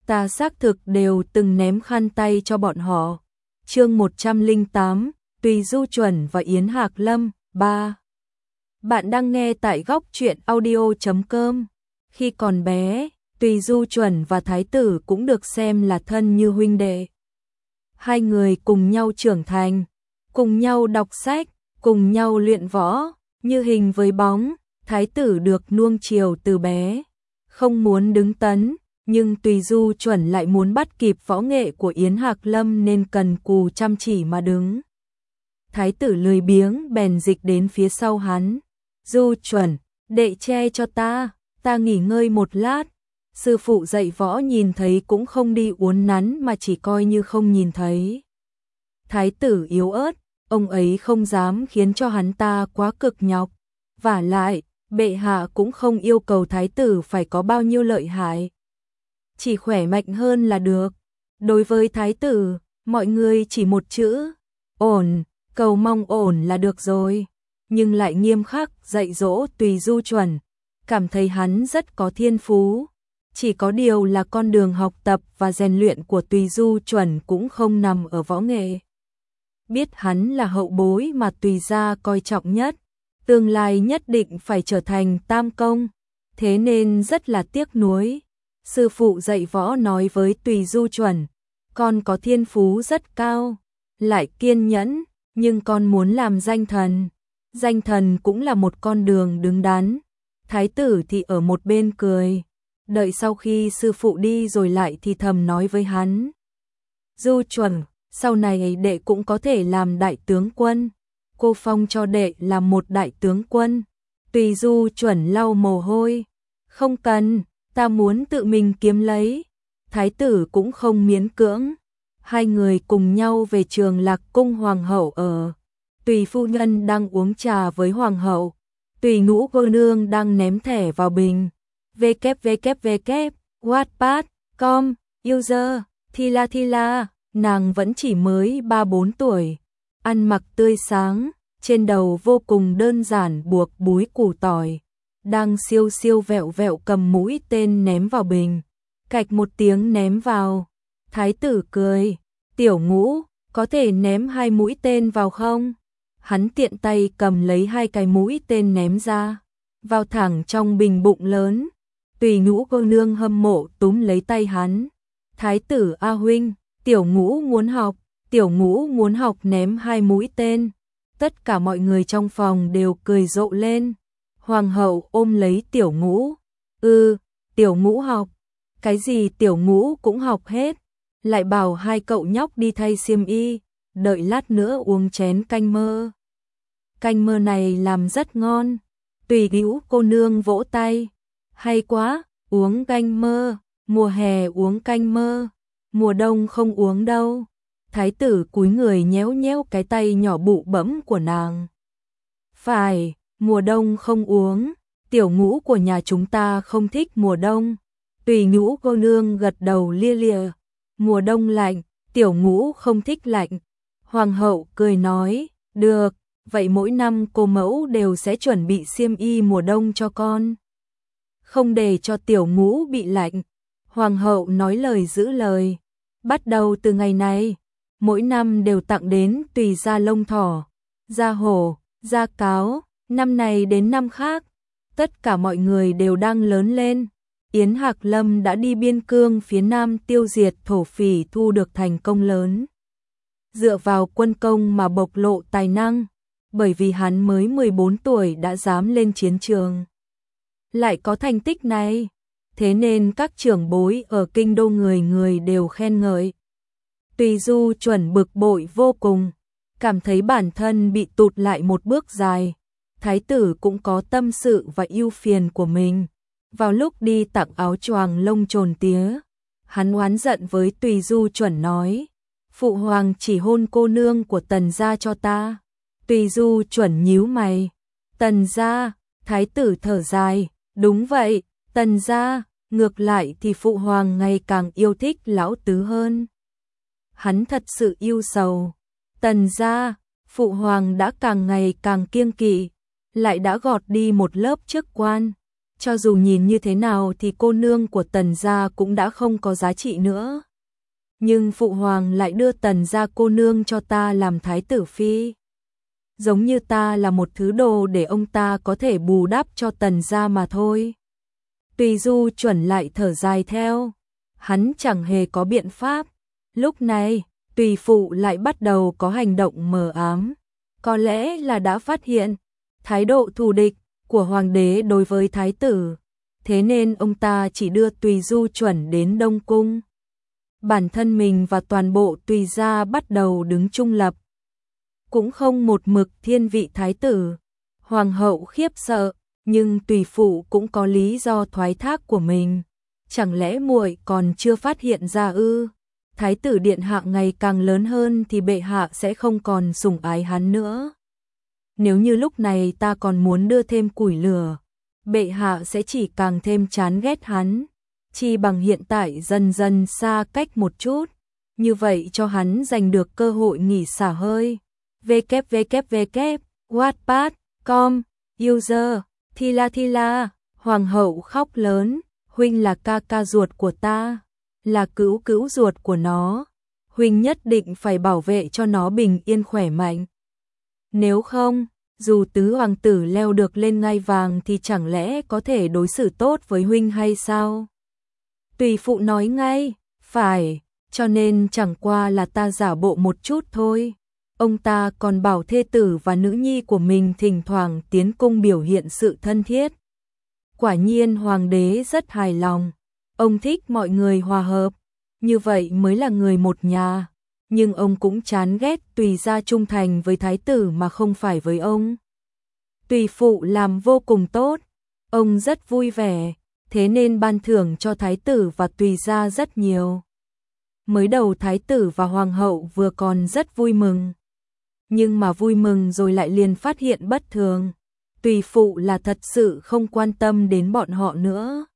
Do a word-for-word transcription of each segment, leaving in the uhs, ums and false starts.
ta xác thực đều từng ném khăn tay cho bọn họ. Chương một trăm lẻ tám, Tùy Du Chuẩn và Yến Hạc Lâm, ba. Bạn đang nghe tại góc truyện audio chấm com. Khi còn bé, Tùy Du Chuẩn và Thái tử cũng được xem là thân như huynh đệ. Hai người cùng nhau trưởng thành, cùng nhau đọc sách, cùng nhau luyện võ, như hình với bóng. Thái tử được nuông chiều từ bé, không muốn đứng tấn, nhưng Tùy Du Chuẩn lại muốn bắt kịp võ nghệ của Yến Hạc Lâm nên cần cù chăm chỉ mà đứng. Thái tử lười biếng bèn dịch đến phía sau hắn. Du Chuẩn, đệ che cho ta, ta nghỉ ngơi một lát. Sư phụ dạy võ nhìn thấy cũng không đi uốn nắn mà chỉ coi như không nhìn thấy. Thái tử yếu ớt, ông ấy không dám khiến cho hắn ta quá cực nhọc. Vả lại, bệ hạ cũng không yêu cầu thái tử phải có bao nhiêu lợi hại. Chỉ khỏe mạnh hơn là được. Đối với thái tử, mọi người chỉ một chữ, ổn, cầu mong ổn là được rồi. Nhưng lại nghiêm khắc dạy dỗ Tùy Du Chuẩn, cảm thấy hắn rất có thiên phú. Chỉ có điều là con đường học tập và rèn luyện của Tùy Du Chuẩn cũng không nằm ở võ nghệ. Biết hắn là hậu bối mà Tùy gia coi trọng nhất, tương lai nhất định phải trở thành tam công, thế nên rất là tiếc nuối. Sư phụ dạy võ nói với Tùy Du Chuẩn, con có thiên phú rất cao, lại kiên nhẫn, nhưng con muốn làm danh thần. Danh thần cũng là một con đường đứng đắn. Thái tử thì ở một bên cười, đợi sau khi sư phụ đi rồi lại thì thầm nói với hắn. Du Chuẩn, sau này đệ cũng có thể làm đại tướng quân. Cô phong cho đệ làm một đại tướng quân. Tùy Du Chuẩn lau mồ hôi. Không cần, ta muốn tự mình kiếm lấy. Thái tử cũng không miễn cưỡng. Hai người cùng nhau về Trường Lạc cung hoàng hậu ở. Tùy phu nhân đang uống trà với hoàng hậu. Tùy ngũ cô nương đang ném thẻ vào bình. www wattpad chấm com user Thila Thila, nàng vẫn chỉ mới ba bốn tuổi, ăn mặc tươi sáng, trên đầu vô cùng đơn giản buộc búi củ tỏi, đang siêu siêu vẹo vẹo cầm mũi tên ném vào bình. Cạch một tiếng ném vào. Thái tử cười, tiểu ngũ, có thể ném hai mũi tên vào không? Hắn tiện tay cầm lấy hai cái mũi tên ném ra, vào thẳng trong bình bụng lớn. Tùy ngũ cô nương hâm mộ túm lấy tay hắn. Thái tử A huynh, tiểu ngũ muốn học, tiểu ngũ muốn học ném hai mũi tên. Tất cả mọi người trong phòng đều cười rộ lên. Hoàng hậu ôm lấy tiểu ngũ. Ừ, tiểu ngũ học. Cái gì tiểu ngũ cũng học hết. Lại bảo hai cậu nhóc đi thay xiêm y, đợi lát nữa uống chén canh mơ. Canh mơ này làm rất ngon. Tùy ngũ cô nương vỗ tay. Hay quá, uống canh mơ, mùa hè uống canh mơ, mùa đông không uống đâu. Thái tử cúi người nhéo nhéo cái tay nhỏ bụ bẫm của nàng. Phải, mùa đông không uống, tiểu ngũ của nhà chúng ta không thích mùa đông. Tùy ngũ cô nương gật đầu lia lịa. Mùa đông lạnh, tiểu ngũ không thích lạnh. Hoàng hậu cười nói, được, vậy mỗi năm cô mẫu đều sẽ chuẩn bị xiêm y mùa đông cho con. Không để cho tiểu ngũ bị lạnh. Hoàng hậu nói lời giữ lời. Bắt đầu từ ngày này, mỗi năm đều tặng đến Tùy gia lông thỏ, da hổ, da cáo, năm này đến năm khác. Tất cả mọi người đều đang lớn lên. Yến Hạc Lâm đã đi biên cương phía nam tiêu diệt thổ phỉ thu được thành công lớn. Dựa vào quân công mà bộc lộ tài năng, bởi vì hắn mới mười bốn tuổi đã dám lên chiến trường. Lại có thành tích này, thế nên các trưởng bối ở kinh đô người người đều khen ngợi. Tùy Du Chuẩn bực bội vô cùng, cảm thấy bản thân bị tụt lại một bước dài. Thái tử cũng có tâm sự và ưu phiền của mình. Vào lúc đi tặng áo choàng lông trồn tía, hắn oán giận với Tùy Du Chuẩn nói, phụ hoàng chỉ hôn cô nương của Tần gia cho ta. Tùy Du Chuẩn nhíu mày, Tần gia? Thái tử thở dài, đúng vậy, Tần gia, ngược lại thì phụ hoàng ngày càng yêu thích lão tứ hơn. Hắn thật sự yêu sầu. Tần gia, phụ hoàng đã càng ngày càng kiêng kỵ, lại đã gọt đi một lớp chức quan. cho dù nhìn như thế nào thì cô nương của Tần gia cũng đã không có giá trị nữa. Nhưng phụ hoàng lại đưa Tần gia cô nương cho ta làm thái tử phi. Giống như ta là một thứ đồ để ông ta có thể bù đắp cho Tần gia mà thôi. Tùy Du Chuẩn lại thở dài theo, hắn chẳng hề có biện pháp. Lúc này, Tùy phụ lại bắt đầu có hành động mờ ám, có lẽ là đã phát hiện thái độ thù địch của hoàng đế đối với thái tử, thế nên ông ta chỉ đưa Tùy Du Chuẩn đến Đông Cung. Bản thân mình và toàn bộ Tùy gia bắt đầu đứng trung lập, cũng không một mực thiên vị thái tử. Hoàng hậu khiếp sợ, nhưng Tùy phụ cũng có lý do thoái thác của mình. Chẳng lẽ muội còn chưa phát hiện ra ư? Thái tử điện hạ ngày càng lớn hơn thì bệ hạ sẽ không còn sủng ái hắn nữa. Nếu như lúc này ta còn muốn đưa thêm củi lửa, bệ hạ sẽ chỉ càng thêm chán ghét hắn. Chi bằng hiện tại dần dần xa cách một chút, như vậy cho hắn giành được cơ hội nghỉ xả hơi. www wattpad chấm com User Thila Thila. Hoàng hậu khóc lớn, huynh là ca ca ruột của ta, là cữu cữu ruột của nó, huynh nhất định phải bảo vệ cho nó bình yên khỏe mạnh. Nếu không, dù tứ hoàng tử leo được lên ngai vàng thì chẳng lẽ có thể đối xử tốt với huynh hay sao? Tùy phụ nói ngay, phải, cho nên chẳng qua là ta giả bộ một chút thôi. Ông ta còn bảo thê tử và nữ nhi của mình thỉnh thoảng tiến cung biểu hiện sự thân thiết. Quả nhiên hoàng đế rất hài lòng, ông thích mọi người hòa hợp, như vậy mới là người một nhà. Nhưng ông cũng chán ghét Tùy gia trung thành với thái tử mà không phải với ông. Tùy phụ làm vô cùng tốt, ông rất vui vẻ, thế nên ban thưởng cho thái tử và Tùy gia rất nhiều. Mới đầu thái tử và hoàng hậu vừa còn rất vui mừng, nhưng mà vui mừng rồi lại liền phát hiện bất thường. Tùy phụ là thật sự không quan tâm đến bọn họ nữa.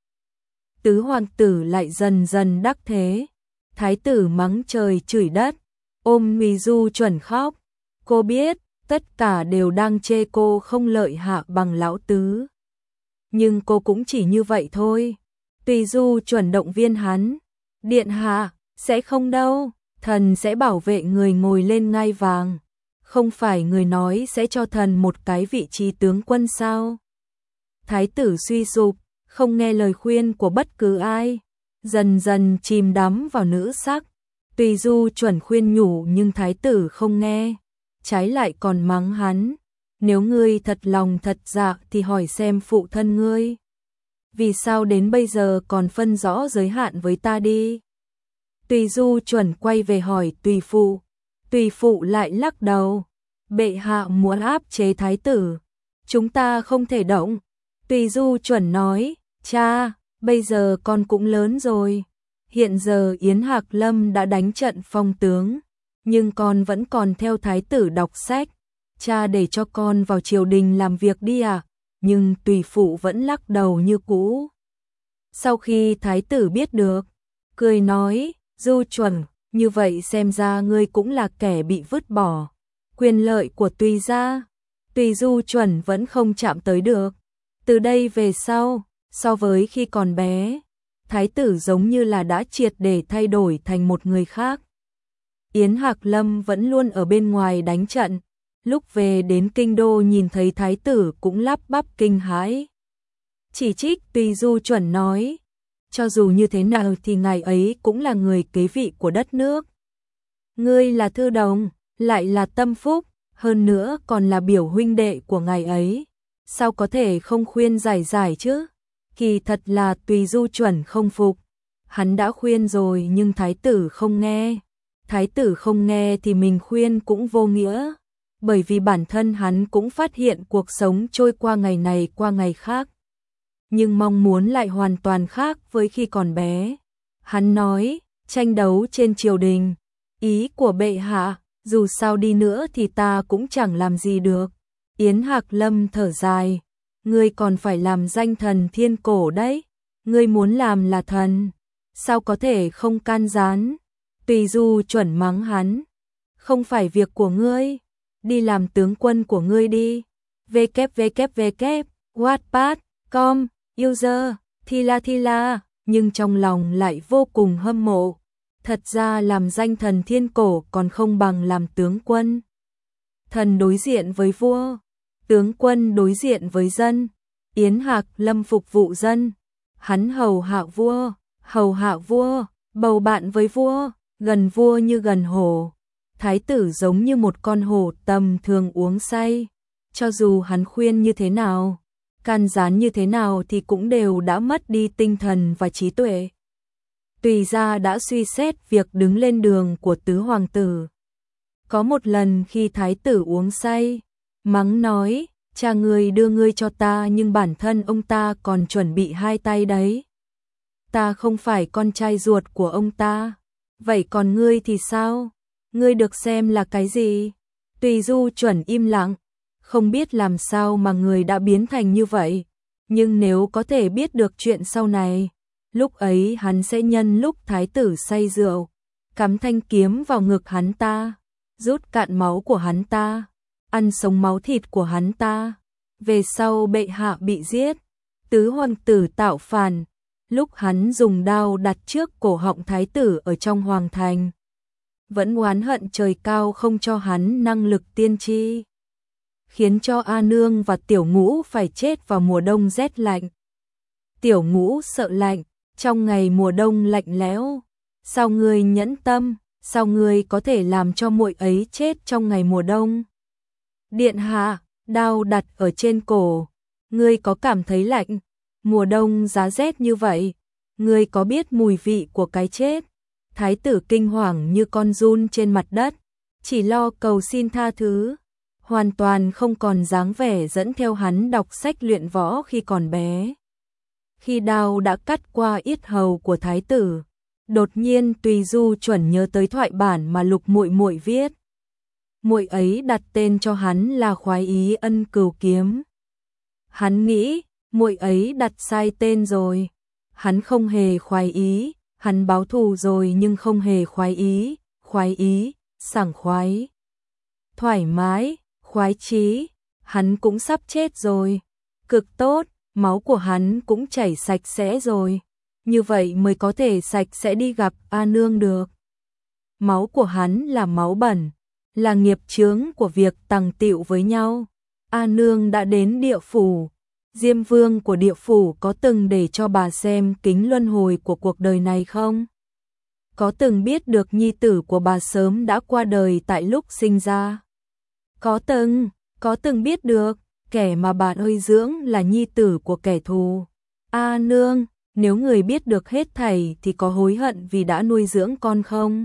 Tứ hoàng tử lại dần dần đắc thế. Thái tử mắng trời chửi đất, ôm Tùy Du Chuẩn khóc. Cô biết, tất cả đều đang chê cô không lợi hạ bằng lão tứ. Nhưng cô cũng chỉ như vậy thôi. Tùy Du Chuẩn động viên hắn. Điện hạ, sẽ không đâu, thần sẽ bảo vệ người ngồi lên ngai vàng. Không phải người nói sẽ cho thần một cái vị trí tướng quân sao? Thái tử suy sụp, không nghe lời khuyên của bất cứ ai, dần dần chìm đắm vào nữ sắc. Tùy Du Chuẩn khuyên nhủ nhưng thái tử không nghe, trái lại còn mắng hắn. Nếu ngươi thật lòng thật dạ thì hỏi xem phụ thân ngươi, vì sao đến bây giờ còn phân rõ giới hạn với ta đi. Tùy Du Chuẩn quay về hỏi Tùy phụ, Tùy phụ lại lắc đầu. Bệ hạ muốn áp chế thái tử, chúng ta không thể động. Tùy Du Chuẩn nói, cha, bây giờ con cũng lớn rồi. Hiện giờ Yến Hạc Lâm đã đánh trận phong tướng, nhưng con vẫn còn theo thái tử đọc sách. Cha để cho con vào triều đình làm việc đi à? Nhưng Tùy phụ vẫn lắc đầu như cũ. Sau khi thái tử biết được, cười nói, Du Chuẩn, như vậy xem ra ngươi cũng là kẻ bị vứt bỏ. Quyền lợi của Tùy gia, Tùy Du Chuẩn vẫn không chạm tới được. Từ đây về sau, so với khi còn bé, thái tử giống như là đã triệt để thay đổi thành một người khác. Yến Hạc Lâm vẫn luôn ở bên ngoài đánh trận, lúc về đến kinh đô nhìn thấy thái tử cũng lắp bắp kinh hãi. Chỉ trích Tùy Du Chuẩn nói, cho dù như thế nào thì ngài ấy cũng là người kế vị của đất nước. Ngươi là thư đồng, lại là tâm phúc, hơn nữa còn là biểu huynh đệ của ngài ấy, sao có thể không khuyên giải giải chứ? Kỳ thật là Tùy Du Chuẩn không phục, hắn đã khuyên rồi nhưng thái tử không nghe. Thái tử không nghe thì mình khuyên cũng vô nghĩa, bởi vì bản thân hắn cũng phát hiện cuộc sống trôi qua ngày này qua ngày khác, nhưng mong muốn lại hoàn toàn khác với khi còn bé. Hắn nói, tranh đấu trên triều đình, ý của bệ hạ, dù sao đi nữa thì ta cũng chẳng làm gì được. Yến Hạc Lâm thở dài, ngươi còn phải làm danh thần thiên cổ đấy, ngươi muốn làm là thần, sao có thể không can gián. Tùy Du Chuẩn mắng hắn, không phải việc của ngươi, đi làm tướng quân của ngươi đi. www wattpad chấm com user, thi la thi la, nhưng trong lòng lại vô cùng hâm mộ. Thật ra làm danh thần thiên cổ còn không bằng làm tướng quân. Thần đối diện với vua, tướng quân đối diện với dân. Yến Hạc Lâm phục vụ dân, hắn hầu hạ vua, hầu hạ vua, bầu bạn với vua, gần vua như gần hổ. Thái tử giống như một con hổ tầm thường uống say, cho dù hắn khuyên như thế nào, can gián như thế nào thì cũng đều đã mất đi tinh thần và trí tuệ. Tùy gia đã suy xét việc đứng lên đường của tứ hoàng tử. Có một lần khi thái tử uống say, mắng nói, cha ngươi đưa ngươi cho ta nhưng bản thân ông ta còn chuẩn bị hai tay đấy. Ta không phải con trai ruột của ông ta, vậy còn ngươi thì sao? Ngươi được xem là cái gì? Tùy Du Chuẩn im lặng, không biết làm sao mà người đã biến thành như vậy, nhưng nếu có thể biết được chuyện sau này, lúc ấy hắn sẽ nhân lúc thái tử say rượu, cắm thanh kiếm vào ngực hắn ta, rút cạn máu của hắn ta, ăn sống máu thịt của hắn ta. Về sau bệ hạ bị giết, tứ hoàng tử tạo phản, lúc hắn dùng đao đặt trước cổ họng thái tử ở trong hoàng thành, vẫn oán hận trời cao không cho hắn năng lực tiên tri, khiến cho A Nương và Tiểu Ngũ phải chết vào mùa đông rét lạnh. Tiểu Ngũ sợ lạnh, trong ngày mùa đông lạnh lẽo, sao ngươi nhẫn tâm, sao ngươi có thể làm cho muội ấy chết trong ngày mùa đông? Điện hạ, đao đặt ở trên cổ, ngươi có cảm thấy lạnh, mùa đông giá rét như vậy, ngươi có biết mùi vị của cái chết? Thái tử kinh hoàng như con giun trên mặt đất, chỉ lo cầu xin tha thứ, hoàn toàn không còn dáng vẻ dẫn theo hắn đọc sách luyện võ khi còn bé. Khi đao đã cắt qua yết hầu của thái tử, đột nhiên Tùy Du Chuẩn nhớ tới thoại bản mà Lục Muội Muội viết. Muội ấy đặt tên cho hắn là Khoái Ý Ân Cửu Kiếm. Hắn nghĩ, muội ấy đặt sai tên rồi. Hắn không hề khoái ý, hắn báo thù rồi nhưng không hề khoái ý, khoái ý, sảng khoái, thoải mái, khoái chí, hắn cũng sắp chết rồi. Cực tốt, máu của hắn cũng chảy sạch sẽ rồi. Như vậy mới có thể sạch sẽ đi gặp A Nương được. Máu của hắn là máu bẩn, là nghiệp chướng của việc tằng tịu với nhau. A Nương đã đến địa phủ, Diêm Vương của địa phủ có từng để cho bà xem kính luân hồi của cuộc đời này không? Có từng biết được nhi tử của bà sớm đã qua đời tại lúc sinh ra? Có từng, có từng biết được, kẻ mà bà nuôi dưỡng là nhi tử của kẻ thù. A Nương, nếu người biết được hết thảy thì có hối hận vì đã nuôi dưỡng con không?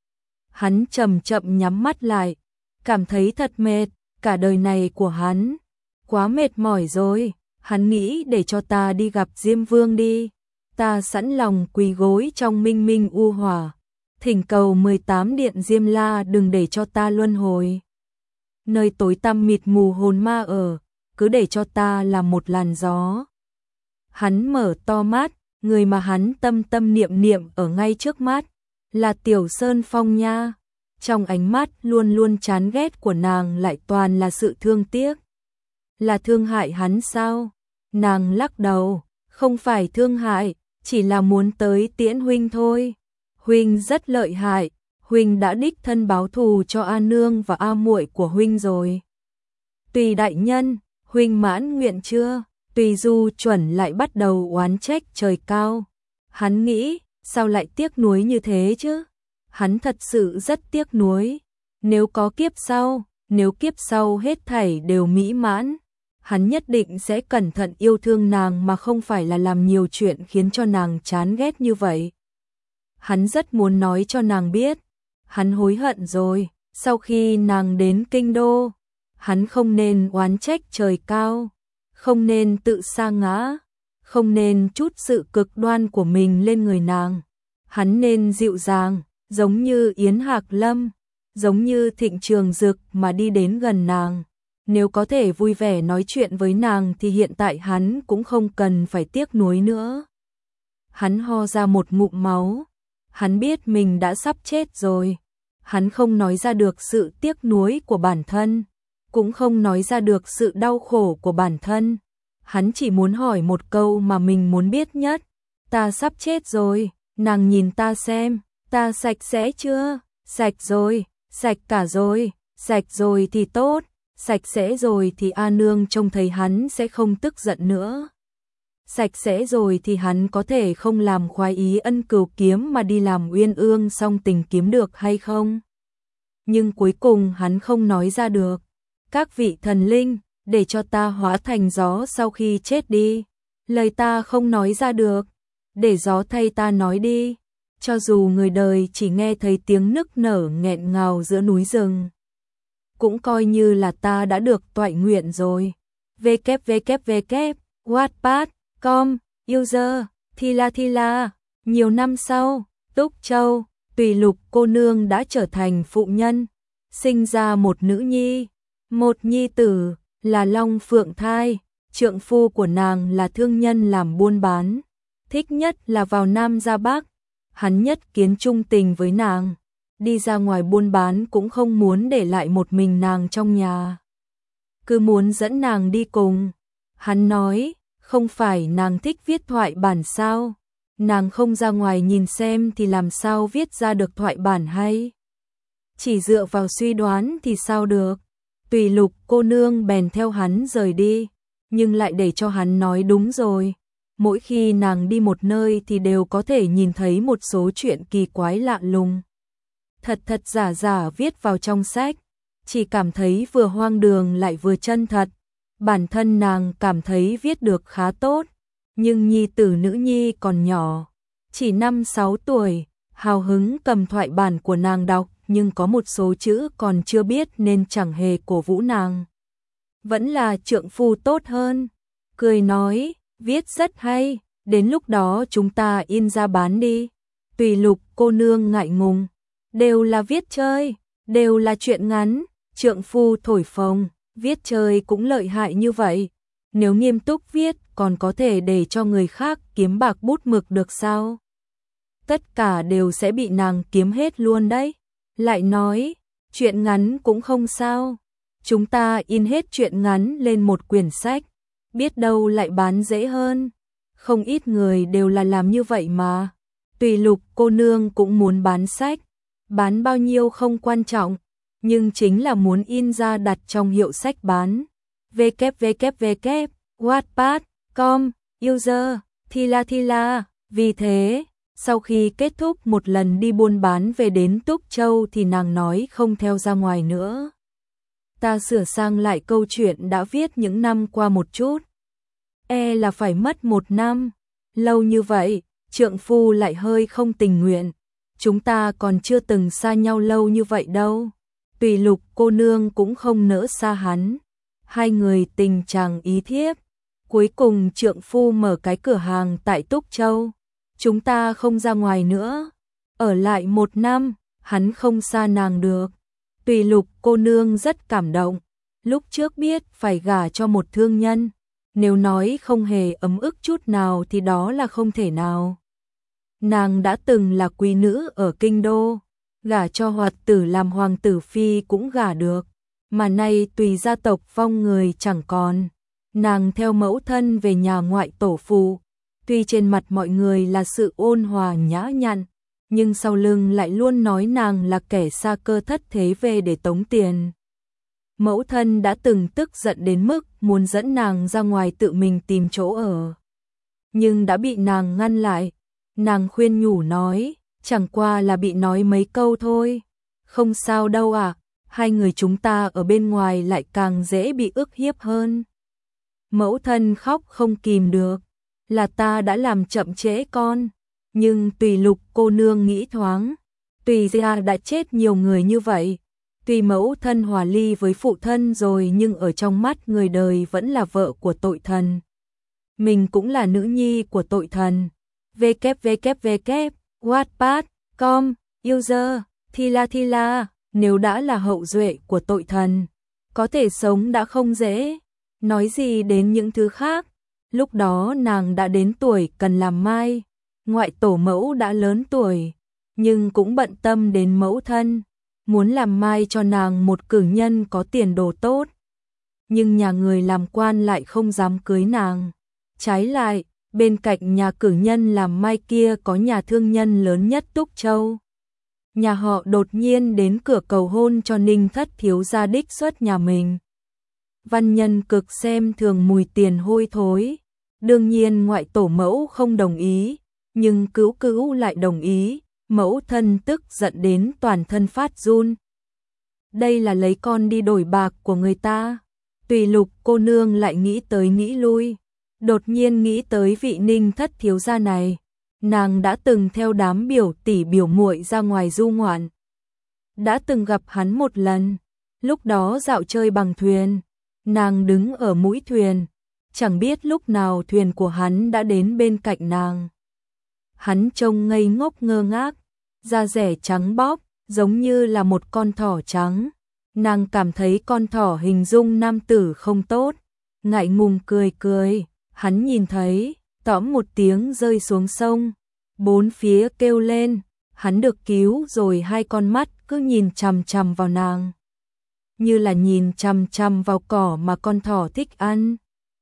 Hắn chậm chậm nhắm mắt lại, cảm thấy thật mệt, cả đời này của hắn quá mệt mỏi rồi. Hắn nghĩ để cho ta đi gặp Diêm Vương đi, ta sẵn lòng quỳ gối trong minh minh u hỏa, thỉnh cầu mười tám điện Diêm La đừng để cho ta luân hồi. Nơi tối tăm mịt mù hồn ma ở, cứ để cho ta là một làn gió. Hắn mở to mắt, người mà hắn tâm tâm niệm niệm ở ngay trước mắt là Tiểu Sơn Phong nha. Trong ánh mắt luôn luôn chán ghét của nàng lại toàn là sự thương tiếc. Là thương hại hắn sao? Nàng lắc đầu, không phải thương hại, chỉ là muốn tới tiễn huynh thôi. Huynh rất lợi hại, huynh đã đích thân báo thù cho A Nương và A muội của huynh rồi. Tùy đại nhân, huynh mãn nguyện chưa? Tùy Du Chuẩn lại bắt đầu oán trách trời cao. Hắn nghĩ, sao lại tiếc nuối như thế chứ? Hắn thật sự rất tiếc nuối. Nếu có kiếp sau, nếu kiếp sau hết thảy đều mỹ mãn, hắn nhất định sẽ cẩn thận yêu thương nàng mà không phải là làm nhiều chuyện khiến cho nàng chán ghét như vậy. Hắn rất muốn nói cho nàng biết, hắn hối hận rồi, sau khi nàng đến kinh đô, hắn không nên oán trách trời cao, không nên tự sa ngã, không nên trút sự cực đoan của mình lên người nàng. Hắn nên dịu dàng, giống như Yến Hạc Lâm, giống như Thịnh Trường Dực mà đi đến gần nàng. Nếu có thể vui vẻ nói chuyện với nàng thì hiện tại hắn cũng không cần phải tiếc nuối nữa. Hắn ho ra một ngụm máu. Hắn biết mình đã sắp chết rồi. Hắn không nói ra được sự tiếc nuối của bản thân, cũng không nói ra được sự đau khổ của bản thân. hắn chỉ muốn hỏi một câu mà mình muốn biết nhất. Ta sắp chết rồi, nàng nhìn ta xem, ta sạch sẽ chưa? Sạch rồi, sạch cả rồi, sạch rồi thì tốt, sạch sẽ rồi thì A Nương trông thấy hắn sẽ không tức giận nữa. Sạch sẽ rồi thì hắn có thể không làm khoái ý ân cừu kiếm mà đi làm uyên ương song tình kiếm được hay không? Nhưng cuối cùng hắn không nói ra được. Các vị thần linh, để cho ta hóa thành gió sau khi chết đi. Lời ta không nói ra được, để gió thay ta nói đi. Cho dù người đời chỉ nghe thấy tiếng nức nở nghẹn ngào giữa núi rừng, cũng coi như là ta đã được toại nguyện rồi. www wattpad com user Thila Thila. Nhiều năm sau, Túc Châu, Tùy Lục cô nương đã trở thành phụ nhân, sinh ra một nữ nhi, một nhi tử là Long Phượng Thai. Trượng phu của nàng là thương nhân làm buôn bán, thích nhất là vào Nam ra Bắc. Hắn nhất kiến trung tình với nàng, đi ra ngoài buôn bán cũng không muốn để lại một mình nàng trong nhà, cứ muốn dẫn nàng đi cùng. Hắn nói, không phải nàng thích viết thoại bản sao? Nàng không ra ngoài nhìn xem thì làm sao viết ra được thoại bản hay? Chỉ dựa vào suy đoán thì sao được? Tùy Lục cô nương bèn theo hắn rời đi, nhưng lại để cho hắn nói đúng rồi. Mỗi khi nàng đi một nơi thì đều có thể nhìn thấy một số chuyện kỳ quái lạ lùng, thật thật giả giả viết vào trong sách, chỉ cảm thấy vừa hoang đường lại vừa chân thật. Bản thân nàng cảm thấy viết được khá tốt, nhưng nhi tử nữ nhi còn nhỏ, chỉ năm sáu tuổi, hào hứng cầm thoại bản của nàng đọc, nhưng có một số chữ còn chưa biết nên chẳng hề cổ vũ nàng. Vẫn là trượng phu tốt hơn, cười nói, viết rất hay, đến lúc đó chúng ta in ra bán đi. Tùy Lục cô nương ngại ngùng, đều là viết chơi, đều là chuyện ngắn. Trượng phu thổi phồng, viết chơi cũng lợi hại như vậy, nếu nghiêm túc viết còn có thể để cho người khác kiếm bạc bút mực được sao? Tất cả đều sẽ bị nàng kiếm hết luôn đấy. Lại nói, chuyện ngắn cũng không sao, chúng ta in hết chuyện ngắn lên một quyển sách, biết đâu lại bán dễ hơn. Không ít người đều là làm như vậy mà. Tùy Lục cô nương cũng muốn bán sách, bán bao nhiêu không quan trọng, nhưng chính là muốn in ra đặt trong hiệu sách bán. www wattpad com user Thila Thila. Vì thế, sau khi kết thúc một lần đi buôn bán về đến Túc Châu thì nàng nói không theo ra ngoài nữa. Ta sửa sang lại câu chuyện đã viết những năm qua một chút, e là phải mất một năm. Lâu như vậy, trượng phu lại hơi không tình nguyện. Chúng ta còn chưa từng xa nhau lâu như vậy đâu. Tùy Lục cô nương cũng không nỡ xa hắn. Hai người tình chàng ý thiếp. Cuối cùng trượng phu mở cái cửa hàng tại Túc Châu. Chúng ta không ra ngoài nữa. Ở lại một năm, hắn không xa nàng được. Tùy Lục cô nương rất cảm động. Lúc trước biết phải gả cho một thương nhân, nếu nói không hề ấm ức chút nào thì đó là không thể nào. Nàng đã từng là quý nữ ở kinh đô, gả cho hoạt tử làm hoàng tử phi cũng gả được, mà nay tùy gia tộc vong người chẳng còn. Nàng theo mẫu thân về nhà ngoại tổ phụ, tuy trên mặt mọi người là sự ôn hòa nhã nhặn, nhưng sau lưng lại luôn nói nàng là kẻ xa cơ thất thế về để tống tiền. Mẫu thân đã từng tức giận đến mức muốn dẫn nàng ra ngoài tự mình tìm chỗ ở, nhưng đã bị nàng ngăn lại. Nàng khuyên nhủ nói, chẳng qua là bị nói mấy câu thôi, không sao đâu à, hai người chúng ta ở bên ngoài lại càng dễ bị ức hiếp hơn. Mẫu thân khóc không kìm được, là ta đã làm chậm trễ con, nhưng Tùy Lục cô nương nghĩ thoáng, Tùy gia đã chết nhiều người như vậy, tuy mẫu thân hòa ly với phụ thân rồi nhưng ở trong mắt người đời vẫn là vợ của tội thần. Mình cũng là nữ nhi của tội thần. www wattpad com user Thila Thila. Nếu đã là hậu duệ của tội thần, có thể sống đã không dễ, nói gì đến những thứ khác. Lúc đó nàng đã đến tuổi cần làm mai, ngoại tổ mẫu đã lớn tuổi, nhưng cũng bận tâm đến mẫu thân, muốn làm mai cho nàng một cử nhân có tiền đồ tốt. nhưng nhà người làm quan lại không dám cưới nàng. Trái lại, bên cạnh nhà cử nhân làm mai kia có nhà thương nhân lớn nhất Túc Châu. Nhà họ đột nhiên đến cửa cầu hôn cho Ninh Thất thiếu gia đích xuất nhà mình. Văn nhân cực xem thường mùi tiền hôi thối. Đương nhiên ngoại tổ mẫu không đồng ý, nhưng Cữu Cữu lại đồng ý, mẫu thân tức giận đến toàn thân phát run. Đây là lấy con đi đổi bạc của người ta. Tùy Lục cô nương lại nghĩ tới nghĩ lui, đột nhiên nghĩ tới vị Ninh Thất thiếu gia này. Nàng đã từng theo đám biểu tỷ biểu muội ra ngoài du ngoạn. Đã từng gặp hắn một lần, lúc đó dạo chơi bằng thuyền. Nàng đứng ở mũi thuyền, chẳng biết lúc nào thuyền của hắn đã đến bên cạnh nàng. Hắn trông ngây ngốc ngơ ngác, da rẻ trắng bóc, giống như là một con thỏ trắng. Nàng cảm thấy con thỏ hình dung nam tử không tốt, ngại ngùng cười cười. Hắn nhìn thấy, tõm một tiếng rơi xuống sông, bốn phía kêu lên, hắn được cứu rồi. Hai con mắt cứ nhìn chằm chằm vào nàng, như là nhìn chằm chằm vào cỏ mà con thỏ thích ăn.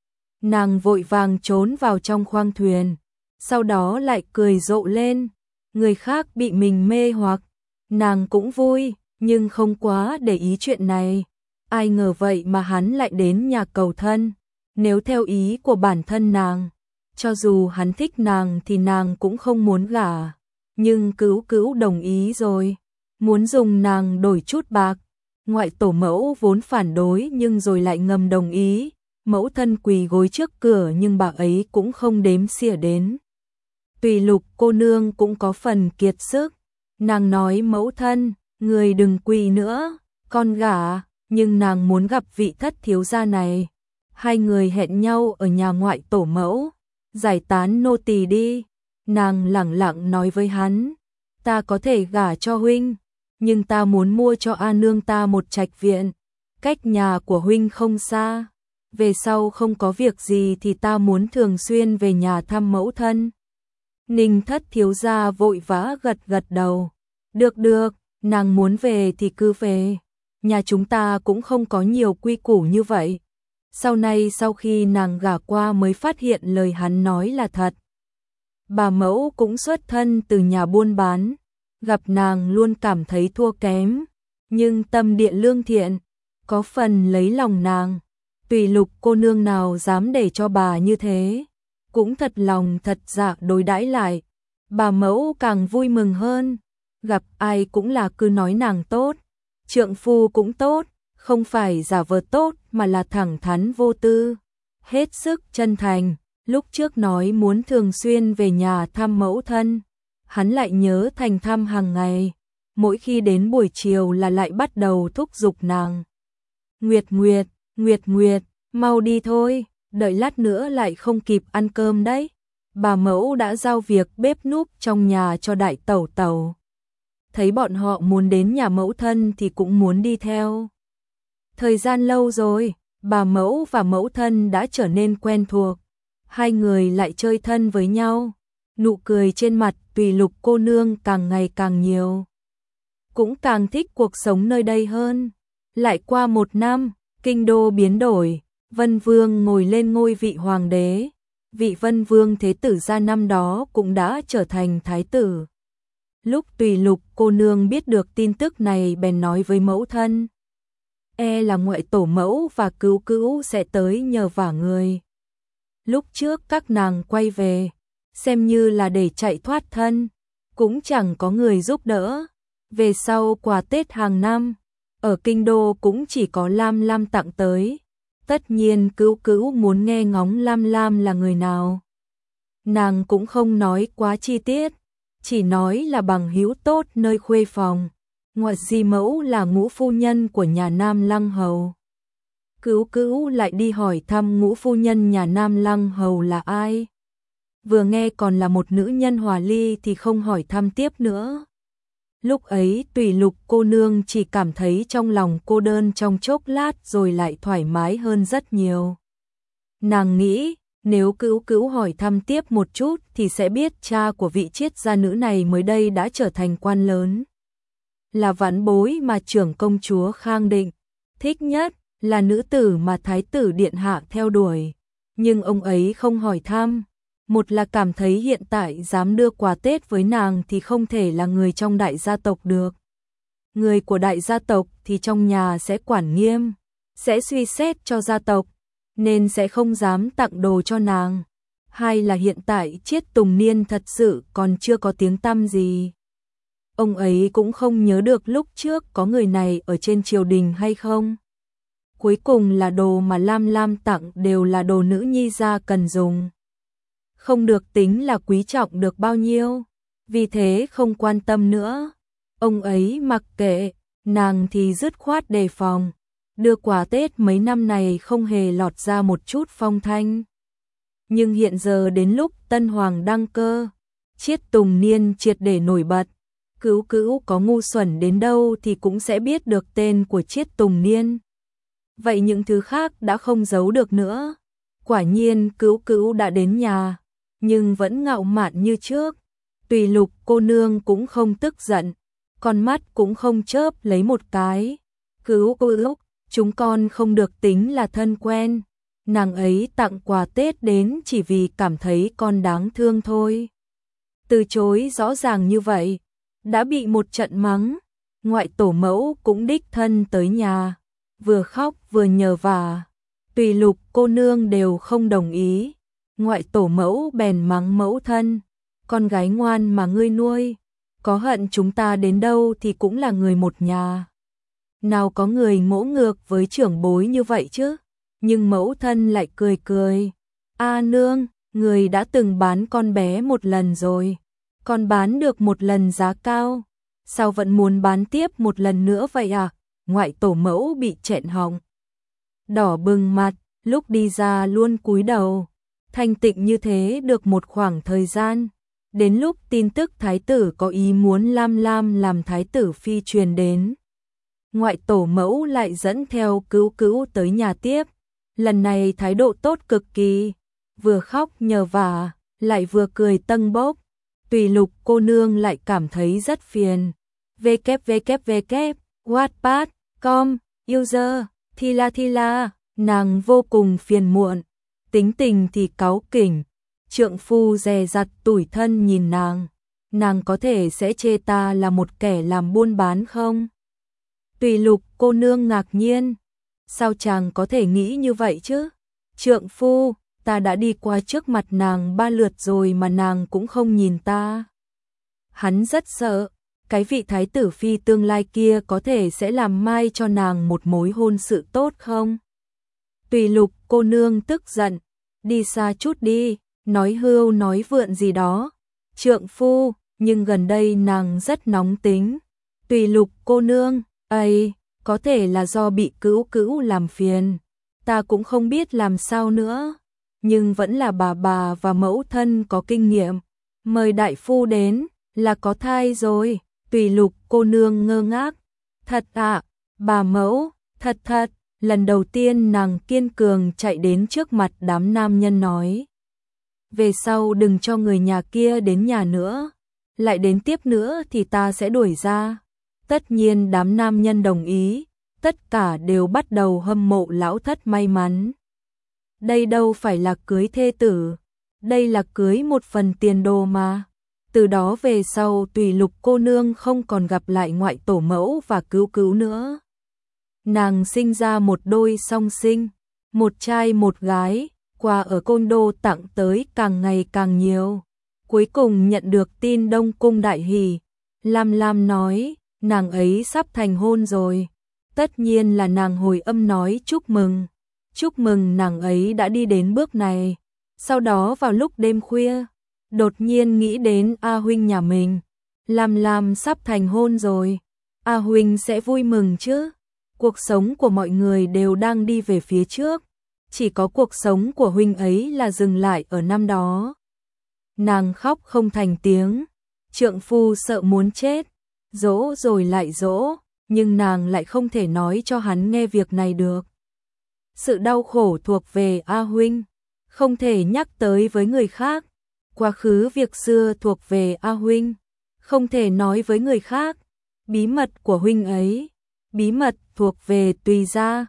Nàng vội vàng trốn vào trong khoang thuyền, sau đó lại cười rộ lên. Người khác bị mình mê hoặc, nàng cũng vui, nhưng không quá để ý chuyện này. Ai ngờ vậy mà hắn lại đến nhà cầu thân. Nếu theo ý của bản thân nàng, cho dù hắn thích nàng thì nàng cũng không muốn gả. Nhưng Cữu Cữu đồng ý rồi, muốn dùng nàng đổi chút bạc. Ngoại tổ mẫu vốn phản đối nhưng rồi lại ngầm đồng ý. Mẫu thân quỳ gối trước cửa nhưng bà ấy cũng không đếm xỉa đến. Tùy Lục cô nương cũng có phần kiệt sức. Nàng nói mẫu thân, người đừng quỳ nữa, con gả. Nhưng nàng muốn gặp vị thất thiếu gia này. Hai người hẹn nhau ở nhà ngoại tổ mẫu, giải tán nô tỳ đi. Nàng lẳng lặng nói với hắn, ta có thể gả cho huynh, nhưng ta muốn mua cho A nương ta một trạch viện, cách nhà của huynh không xa. Về sau không có việc gì thì ta muốn thường xuyên về nhà thăm mẫu thân. Ninh Thất thiếu gia vội vã gật gật đầu. Được được, nàng muốn về thì cứ về. Nhà chúng ta cũng không có nhiều quy củ như vậy. Sau này sau khi nàng gả qua mới phát hiện lời hắn nói là thật. Bà mẫu cũng xuất thân từ nhà buôn bán, gặp nàng luôn cảm thấy thua kém, nhưng tâm địa lương thiện, có phần lấy lòng nàng. Tùy Lục cô nương nào dám để cho bà như thế, cũng thật lòng thật dạ đối đãi lại. Bà mẫu càng vui mừng hơn, gặp ai cũng là cứ nói nàng tốt, trượng phu cũng tốt, không phải giả vờ tốt mà là thẳng thắn vô tư, hết sức chân thành. Lúc trước nói muốn thường xuyên về nhà thăm mẫu thân, hắn lại nhớ thành thăm hàng ngày, mỗi khi đến buổi chiều là lại bắt đầu thúc giục nàng. Nguyệt Nguyệt, Nguyệt Nguyệt, mau đi thôi, đợi lát nữa lại không kịp ăn cơm đấy. Bà mẫu đã giao việc bếp núc trong nhà cho đại tẩu tẩu. Thấy bọn họ muốn đến nhà mẫu thân thì cũng muốn đi theo. Thời gian lâu rồi, bà mẫu và mẫu thân đã trở nên quen thuộc. Hai người lại chơi thân với nhau. Nụ cười trên mặt Tùy Lục cô nương càng ngày càng nhiều. Cũng càng thích cuộc sống nơi đây hơn. Lại qua một năm, kinh đô biến đổi. Vân Vương ngồi lên ngôi vị hoàng đế. Vị Vân Vương thế tử gia năm đó cũng đã trở thành thái tử. Lúc Tùy Lục cô nương biết được tin tức này bèn nói với mẫu thân. E là ngoại tổ mẫu và Cữu Cữu sẽ tới nhờ vả người. Lúc trước các nàng quay về, xem như là để chạy thoát thân, cũng chẳng có người giúp đỡ. Về sau quà Tết hàng năm, ở kinh đô cũng chỉ có Lam Lam tặng tới. Tất nhiên Cữu Cữu muốn nghe ngóng Lam Lam là người nào. Nàng cũng không nói quá chi tiết, chỉ nói là bằng hữu tốt nơi khuê phòng. Ngoại di mẫu là ngũ phu nhân của nhà Nam Lăng Hầu. Cữu Cữu lại đi hỏi thăm ngũ phu nhân nhà Nam Lăng Hầu là ai. Vừa nghe còn là một nữ nhân hòa ly thì không hỏi thăm tiếp nữa. Lúc ấy Tùy Lục cô nương chỉ cảm thấy trong lòng cô đơn trong chốc lát rồi lại thoải mái hơn rất nhiều. Nàng nghĩ nếu Cữu Cữu hỏi thăm tiếp một chút thì sẽ biết cha của vị triết gia nữ này mới đây đã trở thành quan lớn. Là vãn bối mà trưởng công chúa Khang Định thích nhất, là nữ tử mà thái tử điện hạ theo đuổi, nhưng ông ấy không hỏi thăm. Một là cảm thấy hiện tại dám đưa quà Tết với nàng thì không thể là người trong đại gia tộc được. Người của đại gia tộc thì trong nhà sẽ quản nghiêm, sẽ suy xét cho gia tộc, nên sẽ không dám tặng đồ cho nàng. Hai là hiện tại Chiết Tùng Niên thật sự còn chưa có tiếng tăm gì. Ông ấy cũng không nhớ được lúc trước có người này ở trên triều đình hay không. Cuối cùng là đồ mà Lam Lam tặng đều là đồ nữ nhi gia cần dùng. Không được tính là quý trọng được bao nhiêu, vì thế không quan tâm nữa. Ông ấy mặc kệ, nàng thì dứt khoát đề phòng. Đưa quà Tết mấy năm này không hề lọt ra một chút phong thanh. Nhưng hiện giờ đến lúc Tân Hoàng đăng cơ, Chiết Tùng Niên triệt để nổi bật. Cữu Cữu có ngu xuẩn đến đâu thì cũng sẽ biết được tên của Chiết Tùng Niên. Vậy những thứ khác đã không giấu được nữa. Quả nhiên Cữu Cữu đã đến nhà, nhưng vẫn ngạo mạn như trước. Tùy Lục cô nương cũng không tức giận, con mắt cũng không chớp lấy một cái. Cữu Cữu, chúng con không được tính là thân quen. Nàng ấy tặng quà Tết đến chỉ vì cảm thấy con đáng thương thôi. Từ chối rõ ràng như vậy, đã bị một trận mắng. Ngoại tổ mẫu cũng đích thân tới nhà, vừa khóc vừa nhờ vả. Tùy Lục cô nương đều không đồng ý. Ngoại tổ mẫu bèn mắng mẫu thân, con gái ngoan mà ngươi nuôi, có hận chúng ta đến đâu thì cũng là người một nhà. Nào có người ngỗ ngược với trưởng bối như vậy chứ. Nhưng mẫu thân lại cười cười. A nương, người đã từng bán con bé một lần rồi, con bán được một lần giá cao, sao vẫn muốn bán tiếp một lần nữa vậy à? Ngoại tổ mẫu bị chẹn họng, đỏ bừng mặt, lúc đi ra luôn cúi đầu. Thanh tịnh như thế được một khoảng thời gian, đến lúc tin tức thái tử có ý muốn Lam Lam làm thái tử phi truyền đến, ngoại tổ mẫu lại dẫn theo Cữu Cữu tới nhà tiếp. Lần này thái độ tốt cực kỳ, vừa khóc nhờ vả, lại vừa cười tâng bốc. Tùy Lục cô nương lại cảm thấy rất phiền. www wattpad chấm com user Thila Thila, nàng vô cùng phiền muộn, tính tình thì cáu kỉnh. Trượng phu dè dặt tủi thân nhìn nàng, nàng có thể sẽ chê ta là một kẻ làm buôn bán không? Tùy Lục cô nương ngạc nhiên. Sao chàng có thể nghĩ như vậy chứ? Trượng phu, ta đã đi qua trước mặt nàng ba lượt rồi mà nàng cũng không nhìn ta. Hắn rất sợ, cái vị thái tử phi tương lai kia có thể sẽ làm mai cho nàng một mối hôn sự tốt không? Tùy Lục cô nương tức giận, đi xa chút đi, nói hưu nói vượn gì đó. Trượng phu, nhưng gần đây nàng rất nóng tính. Tùy Lục cô nương, ây, có thể là do bị Cữu Cữu làm phiền, ta cũng không biết làm sao nữa, nhưng vẫn là bà bà và mẫu thân có kinh nghiệm, mời đại phu đến, là có thai rồi. Tùy Lục cô nương ngơ ngác, thật ạ, bà mẫu, thật thật. Lần đầu tiên nàng kiên cường chạy đến trước mặt đám nam nhân nói, về sau đừng cho người nhà kia đến nhà nữa, lại đến tiếp nữa thì ta sẽ đuổi ra. Tất nhiên đám nam nhân đồng ý, tất cả đều bắt đầu hâm mộ lão thất may mắn. Đây đâu phải là cưới thê tử, đây là cưới một phần tiền đồ mà. Từ đó về sau Tùy Lục cô nương không còn gặp lại ngoại tổ mẫu và Cữu Cữu nữa. Nàng sinh ra một đôi song sinh, một trai một gái, quà ở Côn Đô tặng tới càng ngày càng nhiều. Cuối cùng nhận được tin Đông Cung đại hỷ, Lam Lam nói, nàng ấy sắp thành hôn rồi. Tất nhiên là nàng hồi âm nói chúc mừng. Chúc mừng nàng ấy đã đi đến bước này. Sau đó vào lúc đêm khuya, đột nhiên nghĩ đến A huynh nhà mình. Lam Lam sắp thành hôn rồi, A huynh sẽ vui mừng chứ. Cuộc sống của mọi người đều đang đi về phía trước, chỉ có cuộc sống của huynh ấy là dừng lại ở năm đó. Nàng khóc không thành tiếng, trượng phu sợ muốn chết, dỗ rồi lại dỗ, nhưng nàng lại không thể nói cho hắn nghe việc này được. Sự đau khổ thuộc về A huynh, không thể nhắc tới với người khác. Quá khứ việc xưa thuộc về A huynh, không thể nói với người khác. Bí mật của huynh ấy, bí mật thuộc về Tùy gia.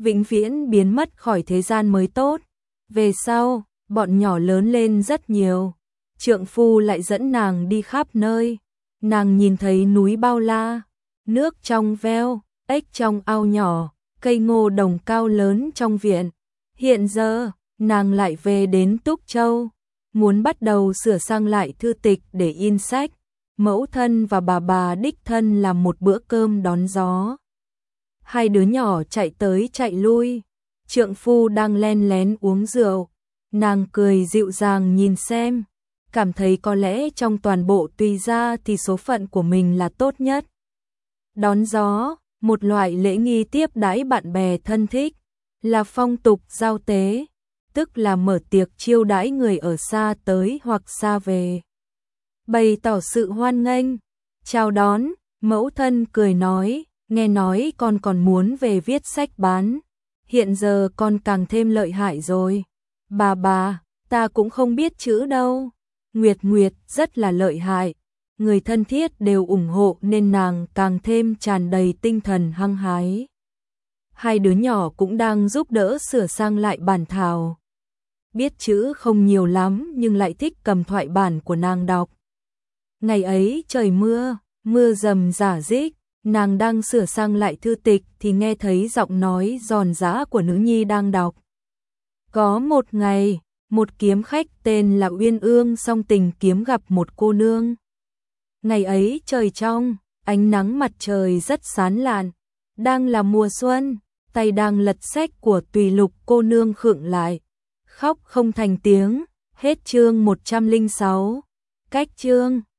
vĩnh viễn biến mất khỏi thế gian mới tốt. Về sau, bọn nhỏ lớn lên rất nhiều, trượng phu lại dẫn nàng đi khắp nơi. Nàng nhìn thấy núi bao la, nước trong veo, ếch trong ao nhỏ, cây ngô đồng cao lớn trong viện. Hiện giờ, nàng lại về đến Túc Châu, muốn bắt đầu sửa sang lại thư tịch để in sách. Mẫu thân và bà bà đích thân làm một bữa cơm đón gió. Hai đứa nhỏ chạy tới chạy lui, trượng phu đang len lén uống rượu. Nàng cười dịu dàng nhìn xem, cảm thấy có lẽ trong toàn bộ Tùy gia thì số phận của mình là tốt nhất. Đón gió, một loại lễ nghi tiếp đãi bạn bè thân thích, là phong tục giao tế, tức là mở tiệc chiêu đãi người ở xa tới hoặc xa về. Bày tỏ sự hoan nghênh, chào đón, mẫu thân cười nói, nghe nói con còn muốn về viết sách bán, hiện giờ con càng thêm lợi hại rồi. Bà bà, ta cũng không biết chữ đâu. Nguyệt Nguyệt rất là lợi hại, người thân thiết đều ủng hộ nên nàng càng thêm tràn đầy tinh thần hăng hái. Hai đứa nhỏ cũng đang giúp đỡ sửa sang lại bản thảo. Biết chữ không nhiều lắm nhưng lại thích cầm thoại bản của nàng đọc. Ngày ấy trời mưa, mưa rầm rả rích, nàng đang sửa sang lại thư tịch thì nghe thấy giọng nói giòn giã của nữ nhi đang đọc. Có một ngày, một kiếm khách tên là Uyên Ương song tình kiếm gặp một cô nương. Ngày ấy trời trong, ánh nắng mặt trời rất sáng lạn, đang là mùa xuân, tay đang lật sách của Tùy Lục cô nương khựng lại, khóc không thành tiếng. Hết chương một trăm lẻ sáu. Cách chương